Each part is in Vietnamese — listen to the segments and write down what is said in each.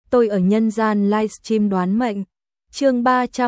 tôi ở nhân gian livestream đoán mệnh. Chương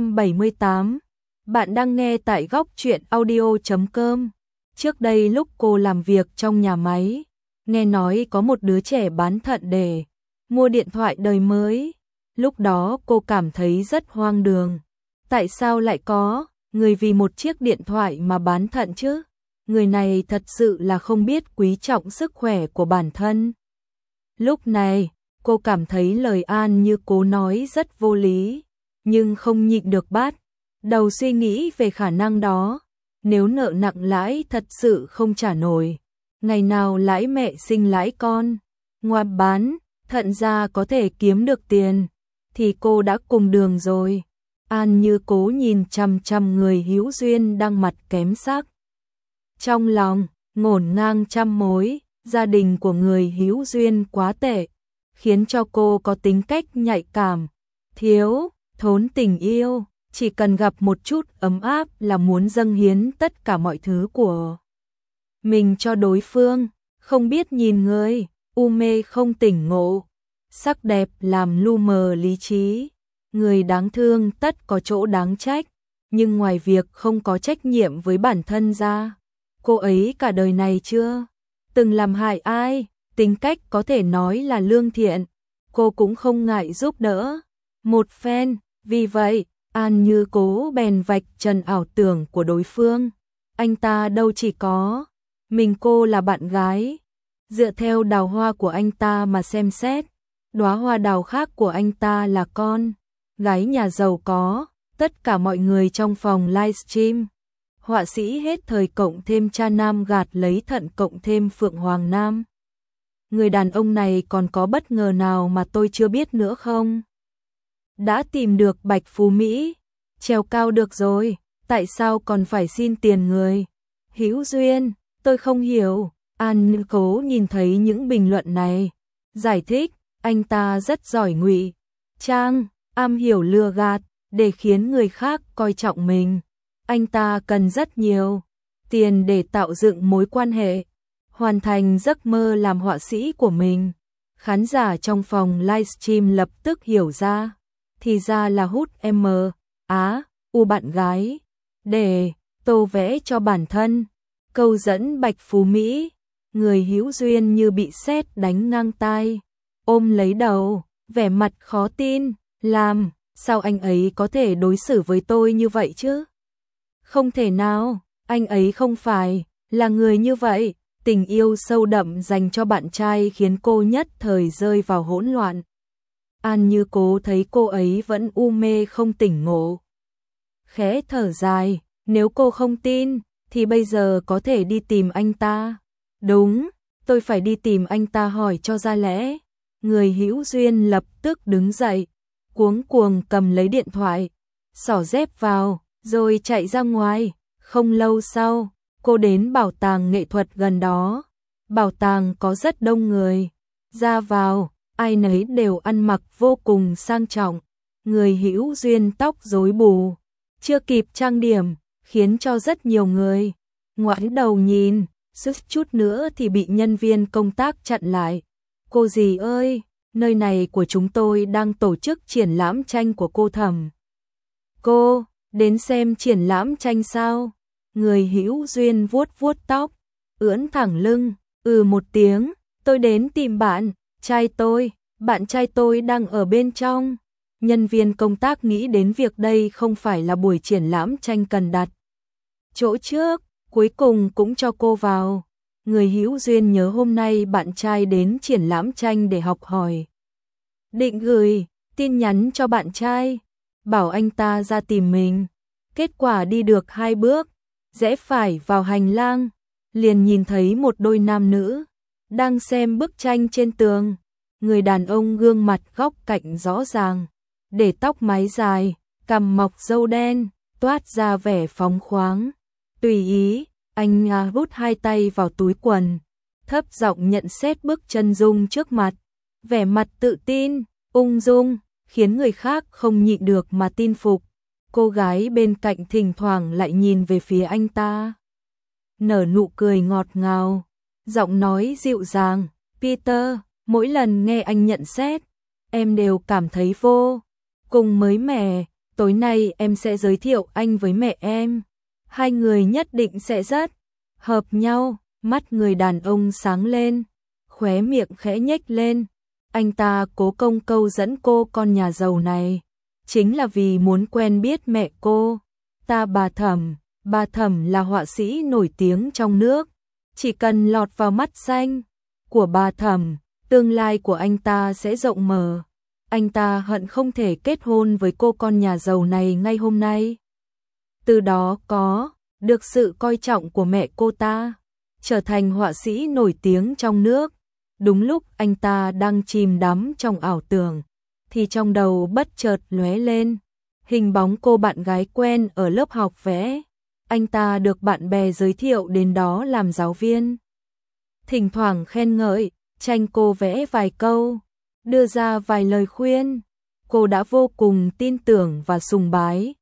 378. Bạn đang nghe tại góc truyện audio.com. Trước đây lúc cô làm việc trong nhà máy, nghe nói có một đứa trẻ bán thận để mua điện thoại đời mới. Lúc đó cô cảm thấy rất hoang đường. Tại sao lại có người vì một chiếc điện thoại mà bán thận chứ? Người này thật sự là không biết quý trọng sức khỏe của bản thân. Lúc này, cô cảm thấy lời An Như Cố nói rất vô lý, nhưng không nhịn được bắt đầu suy nghĩ về khả năng đó. Nếu nợ nặng lãi thật sự không trả nổi, ngày nào lãi mẹ sinh lãi con, ngoài bán thận ra có thể kiếm được tiền, thì cô đã cùng đường rồi. An Như Cố nhìn chằm chằm người hữu duyên đang mặt kém sắc. Trong lòng, ngổn ngang trăm mối, gia đình của người hữu duyên quá tệ, khiến cho cô có tính cách nhạy cảm, thiếu thốn tình yêu, chỉ cần gặp một chút ấm áp là muốn dâng hiến tất cả mọi thứ của mình cho đối phương, không biết nhìn người, u mê không tỉnh ngộ, sắc đẹp làm lu mờ lý trí, người đáng thương tất có chỗ đáng trách, nhưng ngoài việc không có trách nhiệm với bản thân ra, cô ấy cả đời này chưa từng làm hại ai, tính cách có thể nói là lương thiện, cô cũng không ngại giúp đỡ một phen. Vì vậy, An Như Cố bèn vạch trần ảo tưởng của đối phương. Anh ta đâu chỉ có mình cô là bạn gái. Dựa theo đào hoa của anh ta mà xem xét, đóa hoa đào khác của anh ta là con gái nhà giàu có. Tất cả mọi người trong phòng livestream, họa sĩ hết thời cộng thêm cha nam gạt lấy thận cộng thêm Phượng Hoàng Nam. Người đàn ông này còn có bất ngờ nào mà tôi chưa biết nữa không? Đã tìm được Bạch Phú Mỹ, trèo cao được rồi, tại sao còn phải xin tiền người hữu duyên? Tôi không hiểu. An Như Cố nhìn thấy những bình luận này, giải thích, anh ta rất giỏi ngụy trang, am hiểu lừa gạt để khiến người khác coi trọng mình. Anh ta cần rất nhiều tiền để tạo dựng mối quan hệ, hoàn thành giấc mơ làm họa sĩ của mình. Khán giả trong phòng livestream lập tức hiểu ra, thì ra là hút u bạn gái để tô vẽ cho bản thân, câu dẫn Bạch Phú Mỹ. Người hữu duyên như bị sét đánh ngang tai, ôm lấy đầu, vẻ mặt khó tin, làm sao anh ấy có thể đối xử với tôi như vậy chứ? Không thể nào, anh ấy không phải là người như vậy. Tình yêu sâu đậm dành cho bạn trai khiến cô nhất thời rơi vào hỗn loạn. An Như Cố thấy cô ấy vẫn u mê không tỉnh ngộ, khẽ thở dài, nếu cô không tin, thì bây giờ có thể đi tìm anh ta. Đúng, tôi phải đi tìm anh ta hỏi cho ra lẽ. Người hữu duyên lập tức đứng dậy, cuống cuồng cầm lấy điện thoại, xỏ dép vào, rồi chạy ra ngoài. Không lâu sau, cô đến bảo tàng nghệ thuật gần đó. Bảo tàng có rất đông người ra vào, ai nấy đều ăn mặc vô cùng sang trọng. Người hữu duyên tóc rối bù, chưa kịp trang điểm, khiến cho rất nhiều người ngoảnh đầu nhìn, suýt chút nữa thì bị nhân viên công tác chặn lại. Cô dì ơi, nơi này của chúng tôi đang tổ chức triển lãm tranh của cô Thẩm. Cô đến xem triển lãm tranh sao? Người hữu duyên vuốt vuốt tóc, ưỡn thẳng lưng, một tiếng, tôi đến tìm bạn trai tôi đang ở bên trong. Nhân viên công tác nghĩ đến việc đây không phải là buổi triển lãm tranh cần đặt chỗ trước, cuối cùng cũng cho cô vào. Người hữu duyên nhớ hôm nay bạn trai đến triển lãm tranh để học hỏi, định gửi tin nhắn cho bạn trai, bảo anh ta ra tìm mình. Kết quả đi được 2 bước, rẽ phải vào hành lang, liền nhìn thấy một đôi nam nữ đang xem bức tranh trên tường. Người đàn ông gương mặt góc cạnh rõ ràng, để tóc mái dài, cằm mọc râu đen, toát ra vẻ phóng khoáng, tùy ý. Anh rút 2 tay vào túi quần, thấp giọng nhận xét bức chân dung trước mặt, vẻ mặt tự tin, ung dung, khiến người khác không nhịn được mà tin phục. Cô gái bên cạnh thỉnh thoảng lại nhìn về phía anh ta, nở nụ cười ngọt ngào, giọng nói dịu dàng. Peter, mỗi lần nghe anh nhận xét, em đều cảm thấy vô cùng mới mẻ. Tối nay em sẽ giới thiệu anh với mẹ em. Hai người nhất định sẽ rất hợp nhau. Mắt người đàn ông sáng lên, khóe miệng khẽ nhếch lên. Anh ta cố công câu dẫn cô con nhà giàu này, chính là vì muốn quen biết mẹ cô. Bà Thẩm là họa sĩ nổi tiếng trong nước. Chỉ cần lọt vào mắt xanh của bà Thẩm, tương lai của anh ta sẽ rộng mở. Anh ta hận không thể kết hôn với cô con nhà giàu này ngay hôm nay. Từ đó có được sự coi trọng của mẹ cô ta, trở thành họa sĩ nổi tiếng trong nước. Đúng lúc anh ta đang chìm đắm trong ảo tưởng, thì trong đầu bất chợt lóe lên hình bóng cô bạn gái quen ở lớp học vẽ. Anh ta được bạn bè giới thiệu đến đó làm giáo viên. Thỉnh thoảng khen ngợi, tranh cô vẽ vài câu, đưa ra vài lời khuyên. Cô đã vô cùng tin tưởng và sùng bái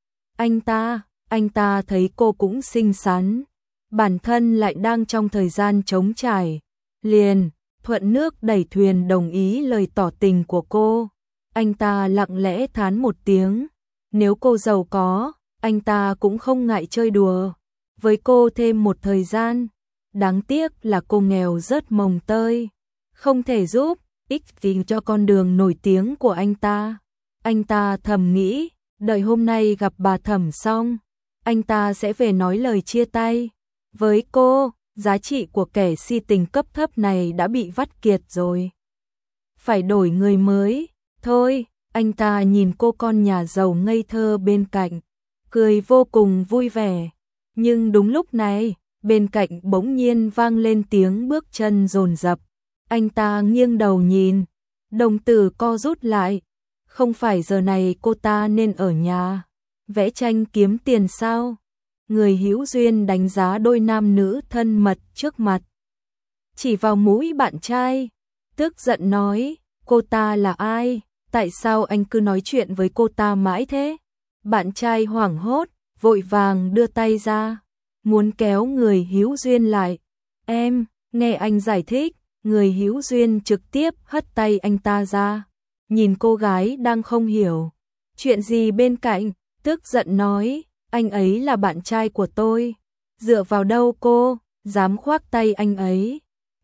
anh ta thấy cô cũng xinh xắn, bản thân lại đang trong thời gian trống trải, liền thuận nước đẩy thuyền đồng ý lời tỏ tình của cô. Anh ta lặng lẽ thán một tiếng, nếu cô giàu có, anh ta cũng không ngại chơi đùa với cô thêm một thời gian. Đáng tiếc là cô nghèo rớt mồng tơi, không thể giúp ích gì cho con đường nổi tiếng của anh ta. Anh ta thầm nghĩ, đợi hôm nay gặp bà Thẩm xong, anh ta sẽ về nói lời chia tay với cô. Giá trị của kẻ si tình cấp thấp này đã bị vắt kiệt rồi, phải đổi người mới thôi. Anh ta nhìn cô con nhà giàu ngây thơ bên cạnh, cười vô cùng vui vẻ. Nhưng đúng lúc này, bên cạnh bỗng nhiên vang lên tiếng bước chân dồn dập. Anh ta nghiêng đầu nhìn, đồng tử co rút lại. Không phải giờ này cô ta nên ở nhà vẽ tranh kiếm tiền sao? Người hữu duyên đánh giá đôi nam nữ thân mật trước mặt, chỉ vào mũi bạn trai, tức giận nói, cô ta là ai? Tại sao anh cứ nói chuyện với cô ta mãi thế? Bạn trai hoảng hốt, vội vàng đưa tay ra, muốn kéo người hữu duyên lại. Em, nghe anh giải thích. Người hữu duyên trực tiếp hất tay anh ta ra, nhìn cô gái đang không hiểu chuyện gì bên cạnh, tức giận nói, anh ấy là bạn trai của tôi. Dựa vào đâu cô dám khoác tay anh ấy?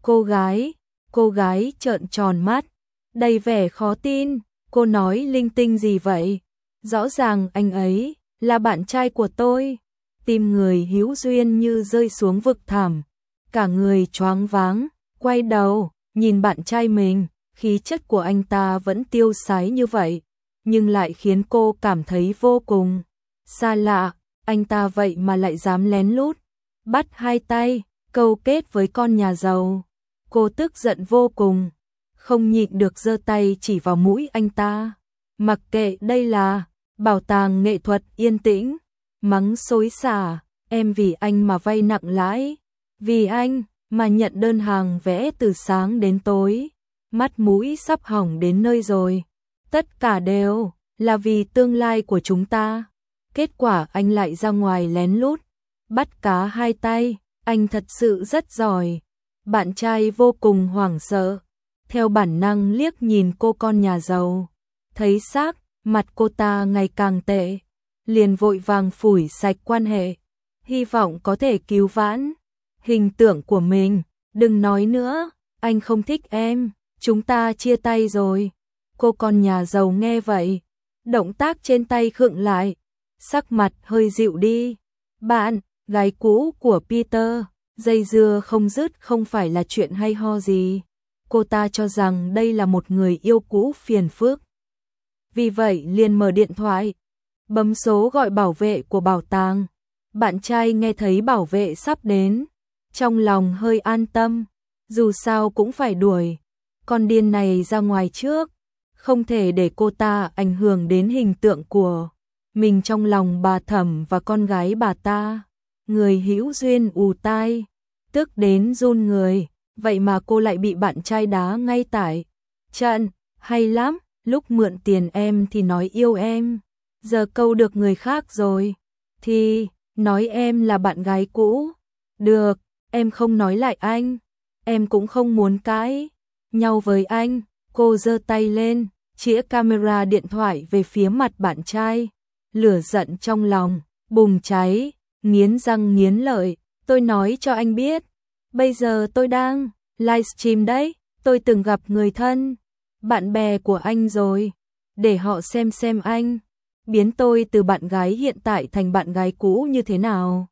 Cô gái trợn tròn mắt, đầy vẻ khó tin. Cô nói linh tinh gì vậy? Rõ ràng anh ấy là bạn trai của tôi. Tim người hữu duyên như rơi xuống vực thẳm, cả người choáng váng, quay đầu nhìn bạn trai mình. Khí chất của anh ta vẫn tiêu sái như vậy, nhưng lại khiến cô cảm thấy vô cùng xa lạ. Anh ta vậy mà lại dám lén lút bắt hai tay câu kết với con nhà giàu. Cô tức giận vô cùng, không nhịn được giơ tay chỉ vào mũi anh ta. Mặc kệ đây là bảo tàng nghệ thuật yên tĩnh, mắng xối xả, em vì anh mà vay nặng lãi, vì anh mà nhận đơn hàng vẽ từ sáng đến tối, mắt mũi sắp hỏng đến nơi rồi. Tất cả đều là vì tương lai của chúng ta. Kết quả anh lại ra ngoài lén lút bắt cá hai tay, anh thật sự rất giỏi. Bạn trai vô cùng hoảng sợ, theo bản năng liếc nhìn cô con nhà giàu, thấy sắc mặt cô ta ngày càng tệ, liền vội vàng phủi sạch quan hệ, hy vọng có thể cứu vãn hình tượng của mình. Đừng nói nữa, anh không thích em, chúng ta chia tay rồi. Cô con nhà giàu nghe vậy, động tác trên tay khựng lại, sắc mặt hơi dịu đi. Bạn gái cũ của Peter, dây dưa không dứt không phải là chuyện hay ho gì. Cô ta cho rằng đây là một người yêu cũ phiền phức, vì vậy liền mở điện thoại, bấm số gọi bảo vệ của bảo tàng. Bạn trai nghe thấy bảo vệ sắp đến, trong lòng hơi an tâm, dù sao cũng phải đuổi con điên này ra ngoài trước, không thể để cô ta ảnh hưởng đến hình tượng của mình trong lòng bà Thẩm và con gái bà ta. Người hữu duyên ù tai, tức đến run người, vậy mà cô lại bị bạn trai đá ngay tại trận. Hay lắm, lúc mượn tiền em thì nói yêu em, giờ câu được người khác rồi thì nói em là bạn gái cũ. Được, em không nói lại anh, em cũng không muốn cãi nhau với anh. Cô giơ tay lên, chĩa camera điện thoại về phía mặt bạn trai. Lửa giận trong lòng bùng cháy, nghiến răng nghiến lợi, tôi nói cho anh biết, bây giờ tôi đang livestream đấy, tôi từng gặp người thân, bạn bè của anh rồi, để họ xem anh biến tôi từ bạn gái hiện tại thành bạn gái cũ như thế nào.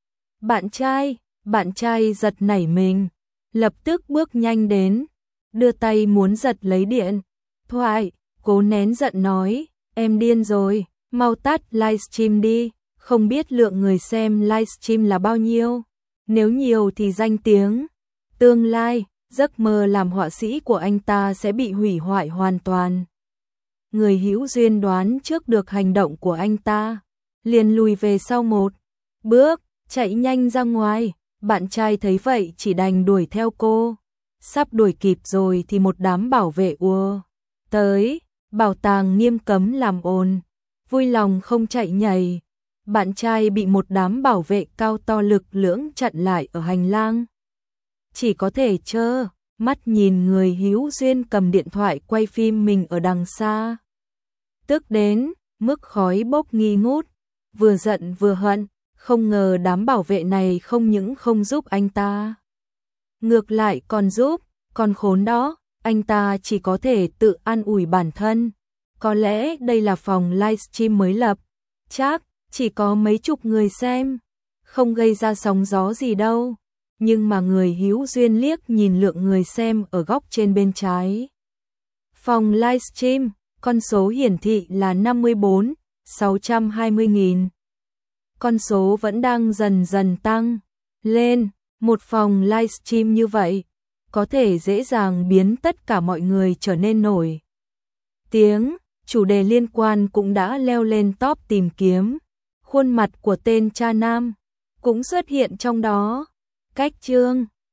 Bạn trai giật nảy mình, lập tức bước nhanh đến, đưa tay muốn giật lấy điện thoại, cố nén giận nói, em điên rồi, mau tắt livestream đi, không biết lượng người xem livestream là bao nhiêu, nếu nhiều thì danh tiếng, tương lai, giấc mơ làm họa sĩ của anh ta sẽ bị hủy hoại hoàn toàn. Người hữu duyên đoán trước được hành động của anh ta, liền lùi về sau một bước, chạy nhanh ra ngoài, bạn trai thấy vậy chỉ đành đuổi theo cô. Sắp đuổi kịp rồi thì một đám bảo vệ ùa tới, bảo tàng nghiêm cấm làm ồn, vui lòng không chạy nhảy. Bạn trai bị một đám bảo vệ cao to lực lưỡng chặn lại ở hành lang. Chỉ có thể trơ mắt nhìn người hữu duyên cầm điện thoại quay phim mình ở đằng xa. Tức đến mức khói bốc nghi ngút, vừa giận vừa hận, không ngờ đám bảo vệ này không những không giúp anh ta, ngược lại còn giúp, con khốn đó, anh ta chỉ có thể tự an ủi bản thân. Có lẽ đây là phòng livestream mới lập, chắc chỉ có mấy chục người xem, không gây ra sóng gió gì đâu. Nhưng mà người hữu duyên liếc nhìn lượng người xem ở góc trên bên trái phòng livestream, con số hiển thị là 54.620.000. Con số vẫn đang dần dần tăng lên, một phòng livestream như vậy có thể dễ dàng biến tất cả mọi người trở nên nổi tiếng. Chủ đề liên quan cũng đã leo lên top tìm kiếm, khuôn mặt của tên cha nam cũng xuất hiện trong đó. Cách chương